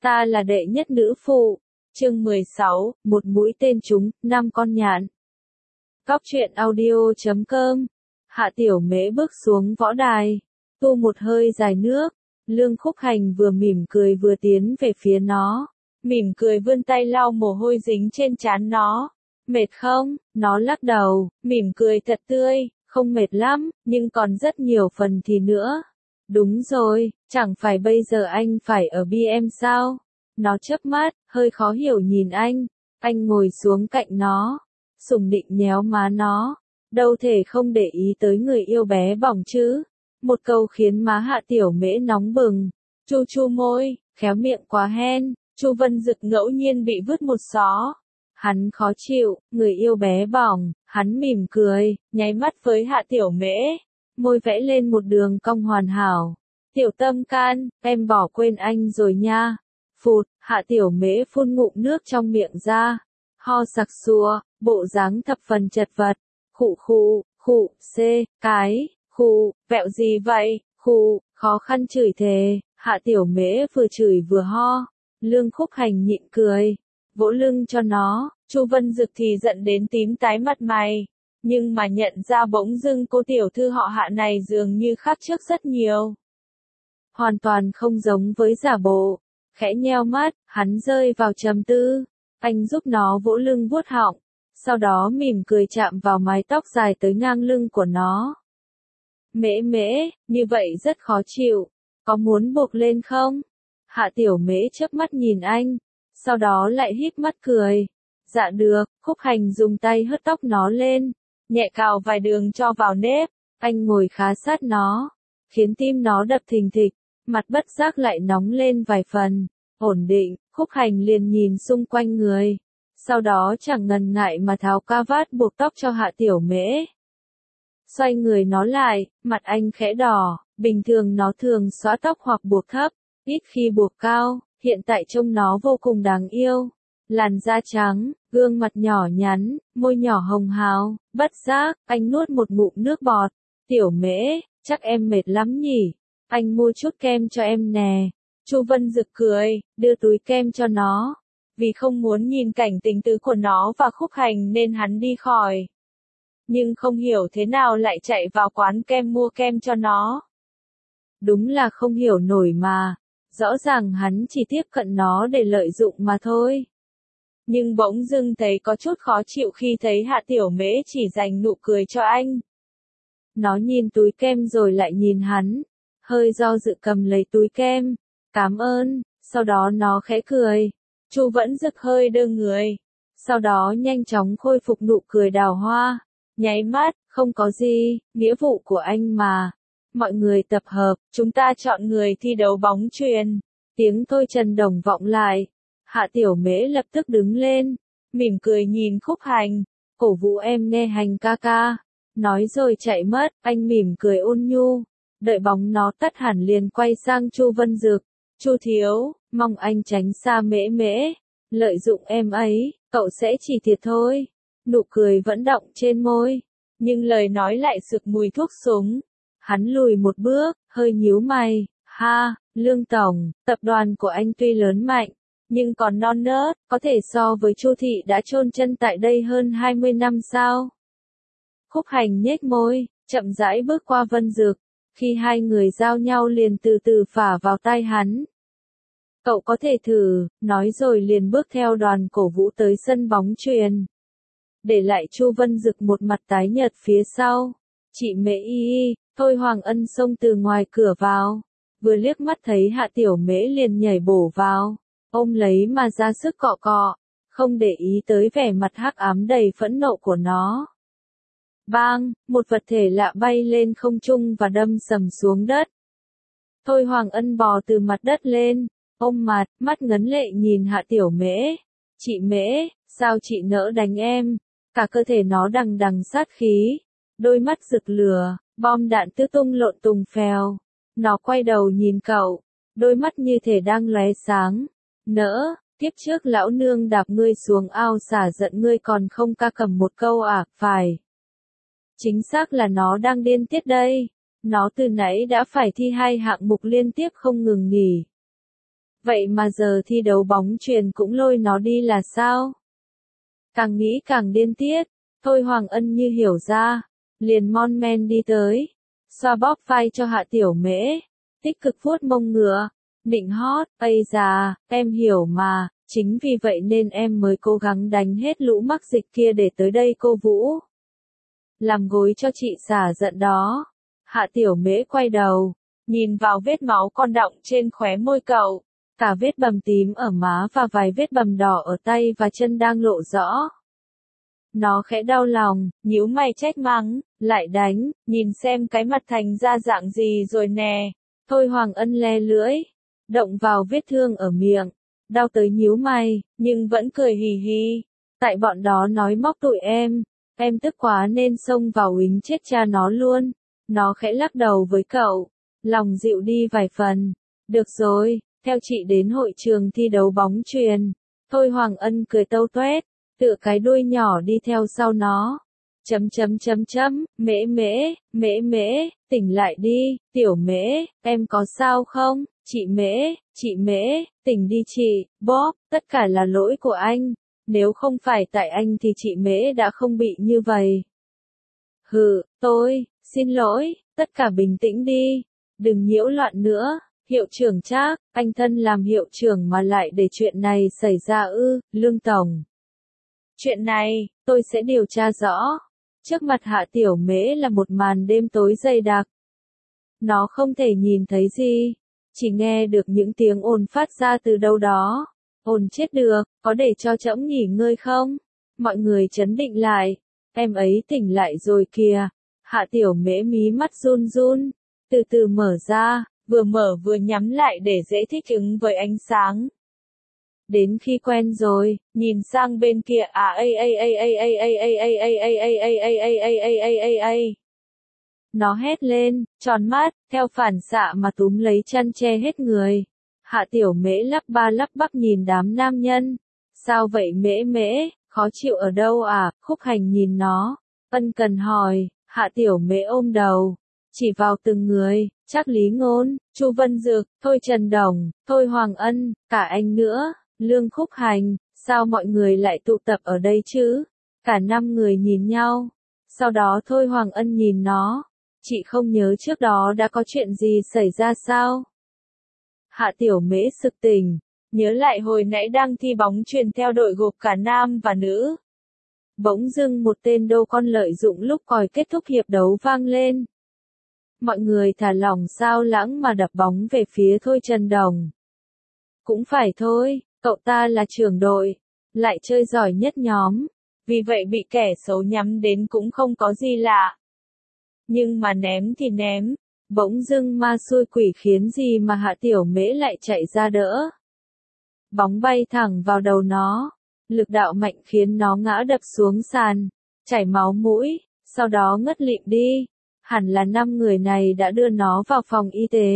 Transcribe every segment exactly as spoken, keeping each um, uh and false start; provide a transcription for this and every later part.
Ta là đệ nhất nữ phụ. Chương mười sáu, một mũi tên trúng, năm con nhạn. Cóc truyện audio chấm com. Hạ Tiểu Mễ bước xuống võ đài, tu một hơi dài nước. Lương Khúc Hành vừa mỉm cười vừa tiến về phía nó, mỉm cười vươn tay lau mồ hôi dính trên trán nó. Mệt không? Nó lắc đầu, mỉm cười thật tươi, không mệt lắm, nhưng còn rất nhiều phần thì nữa. Đúng rồi, chẳng phải bây giờ anh phải ở bê em sao? Nó chớp mắt, hơi khó hiểu nhìn anh. Anh ngồi xuống cạnh nó, sủng nịnh nhéo má nó. Đâu thể không để ý tới người yêu bé bỏng chứ. Một câu khiến má Hạ Tiểu Mễ nóng bừng. Chu chu môi, khéo miệng quá hen. Chu Vân Dực ngẫu nhiên bị vứt một xó. Hắn khó chịu, người yêu bé bỏng. Hắn mỉm cười, nháy mắt với Hạ Tiểu Mễ. Môi vẽ lên một đường cong hoàn hảo. Tiểu tâm can, em bỏ quên anh rồi nha. Phụt, Hạ Tiểu Mễ phun ngụm nước trong miệng ra. Ho sặc sụa, bộ dáng thập phần chật vật. Khụ khụ, khụ, xê, cái, khụ, vẹo gì vậy, khụ, khó khăn chửi thề. Hạ Tiểu Mễ vừa chửi vừa ho. Lương Khúc Hành nhịn cười, vỗ lưng cho nó. Chu Vân Dực thì giận đến tím tái mặt mày. Nhưng mà nhận ra bỗng dưng cô tiểu thư họ Hạ này dường như khác trước rất nhiều. Hoàn toàn không giống với giả bộ. Khẽ nheo mắt, hắn rơi vào trầm tư. Anh giúp nó vỗ lưng vuốt họng. Sau đó mỉm cười chạm vào mái tóc dài tới ngang lưng của nó. Mễ mễ, như vậy rất khó chịu. Có muốn buộc lên không? Hạ Tiểu Mễ chớp mắt nhìn anh. Sau đó lại híp mắt cười. Dạ được. Khúc Hành dùng tay hất tóc nó lên. Nhẹ cào vài đường cho vào nếp. Anh ngồi khá sát nó, khiến tim nó đập thình thịch. Mặt bất giác lại nóng lên vài phần. Ổn định, Khúc Hành liền nhìn xung quanh người. Sau đó chẳng ngần ngại mà tháo ca vát buộc tóc cho Hạ Tiểu Mễ. Xoay người nó lại, mặt anh khẽ đỏ. Bình thường nó thường xõa tóc hoặc buộc thấp, ít khi buộc cao. Hiện tại trông nó vô cùng đáng yêu. Làn da trắng, gương mặt nhỏ nhắn, môi nhỏ hồng hào. Bất giác, anh nuốt một ngụm nước bọt. Tiểu Mễ, chắc em mệt lắm nhỉ? Anh mua chút kem cho em nè. Chu Vân Dực cười, đưa túi kem cho nó. Vì không muốn nhìn cảnh tình tứ của nó và Khúc Hành nên hắn đi khỏi. Nhưng không hiểu thế nào lại chạy vào quán kem mua kem cho nó. Đúng là không hiểu nổi mà. Rõ ràng hắn chỉ tiếp cận nó để lợi dụng mà thôi. Nhưng bỗng dưng thấy có chút khó chịu khi thấy Hạ Tiểu Mễ chỉ dành nụ cười cho anh. Nó nhìn túi kem rồi lại nhìn hắn. Hơi do dự cầm lấy túi kem. Cảm ơn. Sau đó nó khẽ cười. Chu Vẫn Dực hơi đơ người. Sau đó nhanh chóng khôi phục nụ cười đào hoa. Nháy mắt, không có gì, nghĩa vụ của anh mà. Mọi người tập hợp, chúng ta chọn người thi đấu bóng chuyền. Tiếng Thôi Trần Đồng vọng lại. Hạ Tiểu Mễ lập tức đứng lên. Mỉm cười nhìn Khúc Hành. Cổ vũ em nghe Hành ca ca. Nói rồi chạy mất, anh mỉm cười ôn nhu. Đợi bóng nó tắt hẳn liền quay sang Chu Vân Dực. Chu thiếu, mong anh tránh xa Mễ Mễ. Lợi dụng em ấy, cậu sẽ chỉ thiệt thôi. Nụ cười vẫn đọng trên môi. Nhưng lời nói lại sực mùi thuốc súng. Hắn lùi một bước, hơi nhíu mày. Ha, Lương Tổng, tập đoàn của anh tuy lớn mạnh, nhưng còn non nớt, có thể so với Chu thị đã chôn chân tại đây hơn hai mươi năm sao? Khúc Hành nhếch môi, chậm rãi bước qua Vân Dực. Khi hai người giao nhau liền từ từ phả vào tai hắn. Cậu có thể thử, nói rồi liền bước theo đoàn cổ vũ tới sân bóng chuyền. Để lại Chu Vân Dực một mặt tái nhợt phía sau. Chị Mễ y y, Thôi Hoàng Ân xông từ ngoài cửa vào. Vừa liếc mắt thấy Hạ Tiểu Mễ liền nhảy bổ vào. Ôm lấy mà ra sức cọ cọ. Không để ý tới vẻ mặt hắc ám đầy phẫn nộ của nó. Bang, một vật thể lạ bay lên không trung và đâm sầm xuống đất. Thôi Hoàng Ân bò từ mặt đất lên, ôm mặt, mắt ngấn lệ nhìn Hạ Tiểu Mễ. Chị Mễ, sao chị nỡ đánh em? Cả cơ thể nó đằng đằng sát khí. Đôi mắt rực lửa, bom đạn tứ tung lộn tùng phèo. Nó quay đầu nhìn cậu, đôi mắt như thể đang lóe sáng. Nỡ, tiếp trước lão nương đạp ngươi xuống ao xả giận ngươi còn không ca cầm một câu à, phải. Chính xác là nó đang điên tiết đây. Nó từ nãy đã phải thi hai hạng mục liên tiếp không ngừng nghỉ. vậy mà giờ thi đấu bóng chuyền cũng lôi nó đi là sao? Càng nghĩ càng điên tiết, Thôi Hoàng Ân như hiểu ra, liền mon men đi tới, xoa bóp vai cho Hạ Tiểu Mễ, tích cực vuốt mông ngựa, nịnh hót, ây già, em hiểu mà, chính vì vậy nên em mới cố gắng đánh hết lũ mắc dịch kia để tới đây cô Vũ. Làm gối cho chị xả giận đó. Hạ Tiểu Mễ quay đầu, nhìn vào vết máu còn đọng trên khóe môi cậu, cả vết bầm tím ở má và vài vết bầm đỏ ở tay và chân đang lộ rõ. Nó khẽ đau lòng, nhíu mày trách mắng, lại đánh, nhìn xem cái mặt thành ra dạng gì rồi nè. Thôi Hoàng Ân le lưỡi, động vào vết thương ở miệng, đau tới nhíu mày, nhưng vẫn cười hì hì. Tại bọn đó nói móc tụi em, em tức quá nên xông vào uýnh chết cha nó luôn. Nó khẽ lắc đầu với cậu, lòng dịu đi vài phần. Được rồi, theo chị đến hội trường thi đấu bóng chuyền. Thôi Hoàng Ân cười tâu tuét, tựa cái đuôi nhỏ đi theo sau nó. Chấm chấm chấm chấm, mễ mễ, mễ mễ, tỉnh lại đi, tiểu mễ, em có sao không? Chị mễ, chị mễ, tỉnh đi chị, bóp, tất cả là lỗi của anh. Nếu không phải tại anh thì chị mễ đã không bị như vậy. Hừ, tôi, xin lỗi, tất cả bình tĩnh đi, đừng nhiễu loạn nữa. Hiệu trưởng Trác, anh thân làm hiệu trưởng mà lại để chuyện này xảy ra ư, Lương Tổng. Chuyện này, tôi sẽ điều tra rõ. Trước mặt Hạ Tiểu Mễ là một màn đêm tối dày đặc. Nó không thể nhìn thấy gì, chỉ nghe được những tiếng ồn phát ra từ đâu đó. Ồn chết được, có để cho trẫm nghỉ ngơi không? Mọi người trấn định lại, em ấy tỉnh lại rồi kìa. Hạ Tiểu Mễ mí mắt run run, từ từ mở ra, vừa mở vừa nhắm lại để dễ thích ứng với ánh sáng. Đến khi quen rồi, nhìn sang bên kia à a a a a a a a a a a a a a a a a a a. Nó hét lên, tròn mắt, theo phản xạ mà túm lấy chăn che hết người. Hạ Tiểu Mễ lắp ba lắp bắp nhìn đám nam nhân. Sao vậy Mễ Mễ, khó chịu ở đâu à? Khúc Hành nhìn nó, ân cần hỏi. Hạ Tiểu Mễ ôm đầu, chỉ vào từng người, Trác Lý Ngôn, Chu Vân Dực, Thôi Trần Đồng, Thôi Hoàng Ân, cả anh nữa, Lương Khúc Hành, sao mọi người lại tụ tập ở đây chứ? Cả năm người nhìn nhau, sau đó Thôi Hoàng Ân nhìn nó, chị không nhớ trước đó đã có chuyện gì xảy ra sao? Hạ Tiểu Mễ sực tỉnh, nhớ lại hồi nãy đang thi bóng chuyền theo đội gộp cả nam và nữ. Bỗng dưng một tên đô con lợi dụng lúc còi kết thúc hiệp đấu vang lên. Mọi người thả lỏng sao lãng mà đập bóng về phía Thôi Trần Đồng. Cũng phải thôi, cậu ta là trưởng đội, lại chơi giỏi nhất nhóm, vì vậy bị kẻ xấu nhắm đến cũng không có gì lạ. Nhưng mà ném thì ném, bỗng dưng ma xui quỷ khiến gì mà Hạ Tiểu Mễ lại chạy ra đỡ. Bóng bay thẳng vào đầu nó, lực đạo mạnh khiến nó ngã đập xuống sàn, chảy máu mũi, sau đó ngất lịm đi. Hẳn là năm người này đã đưa nó vào phòng y tế.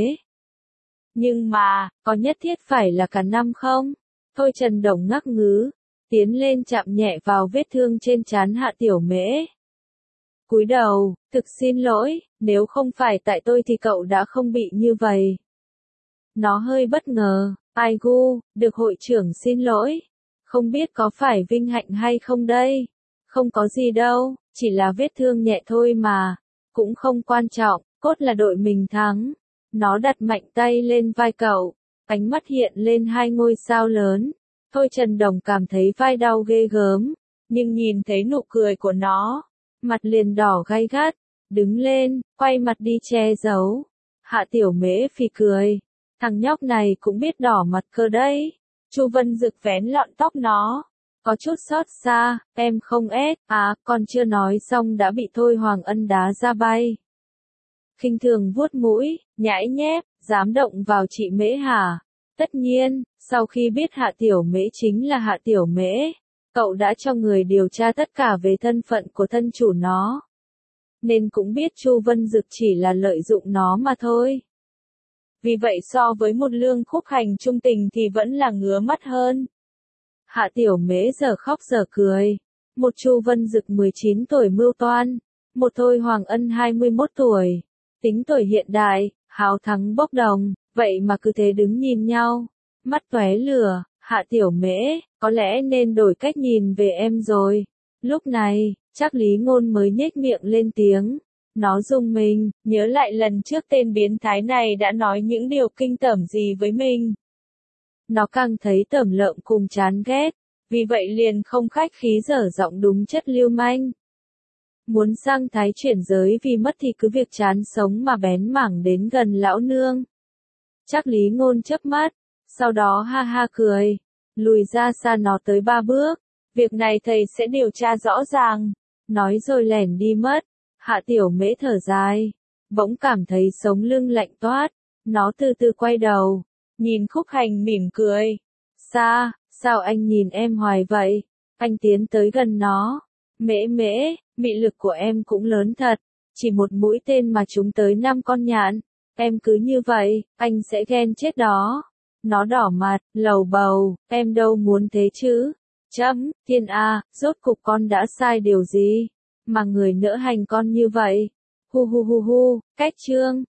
Nhưng mà, có nhất thiết phải là cả năm không? Thôi Trần Đồng ngắc ngứ, tiến lên chạm nhẹ vào vết thương trên trán Hạ Tiểu Mễ. Cúi đầu, thực xin lỗi, nếu không phải tại tôi thì cậu đã không bị như vậy. Nó hơi bất ngờ, ai gu, được hội trưởng xin lỗi. Không biết có phải vinh hạnh hay không đây? Không có gì đâu, chỉ là vết thương nhẹ thôi mà. Cũng không quan trọng, cốt là đội mình thắng. Nó đặt mạnh tay lên vai cậu, ánh mắt hiện lên hai ngôi sao lớn. Thôi Trần Đồng cảm thấy vai đau ghê gớm, nhưng nhìn thấy nụ cười của nó, mặt liền đỏ gay gắt, đứng lên, quay mặt đi che giấu. Hạ Tiểu Mễ phì cười, thằng nhóc này cũng biết đỏ mặt cơ đấy. Chu Vân Dực vén lọn tóc nó, có chút xót xa, em không ép, à, còn chưa nói xong đã bị Thôi Hoàng Ân đá ra bay. Khinh thường vuốt mũi, nhãi nhép, dám động vào chị Mễ hả? Tất nhiên, sau khi biết Hạ Tiểu Mễ chính là Hạ Tiểu Mễ, cậu đã cho người điều tra tất cả về thân phận của thân chủ nó. Nên cũng biết Chu Vân Dực chỉ là lợi dụng nó mà thôi. Vì vậy so với một Lương Khúc Hành trung tình thì vẫn là ngứa mắt hơn. Hạ Tiểu Mễ giờ khóc giờ cười. Một Chu Vân Dực mười chín tuổi mưu toan, một Thôi Hoàng Ân hai mươi mốt tuổi. Tính tuổi hiện đại, háo thắng bốc đồng, vậy mà cứ thế đứng nhìn nhau. mắt tóe lửa, Hạ Tiểu Mễ, có lẽ nên đổi cách nhìn về em rồi. Lúc này, chắc Lý Ngôn mới nhếch miệng lên tiếng. Nó rung mình, nhớ lại lần trước tên biến thái này đã nói những điều kinh tởm gì với mình. Nó càng thấy tởm lợm cùng chán ghét, vì vậy liền không khách khí dở giọng đúng chất lưu manh. Muốn sang thái chuyển giới vì mất thì cứ việc chán sống mà bén mảng đến gần lão nương. Chắc Lý Ngôn chớp mắt, sau đó ha ha cười, lùi ra xa nó tới ba bước. Việc này thầy sẽ điều tra rõ ràng. Nói rồi lẻn đi mất. Hạ Tiểu Mễ thở dài, bỗng cảm thấy sống lưng lạnh toát. Nó từ từ quay đầu, nhìn Khúc Hành mỉm cười. Sa, sao anh nhìn em hoài vậy? Anh tiến tới gần nó. Mễ Mễ, mị lực của em cũng lớn thật. Chỉ một mũi tên mà trúng tới năm con nhạn. Em cứ như vậy, anh sẽ ghen chết đó. Nó đỏ mặt, lầu bầu, em đâu muốn thế chứ. Chấm, Thiên A, rốt cục con đã sai điều gì? Mà người nỡ hành con như vậy. Hu hu hu hu, cách chương.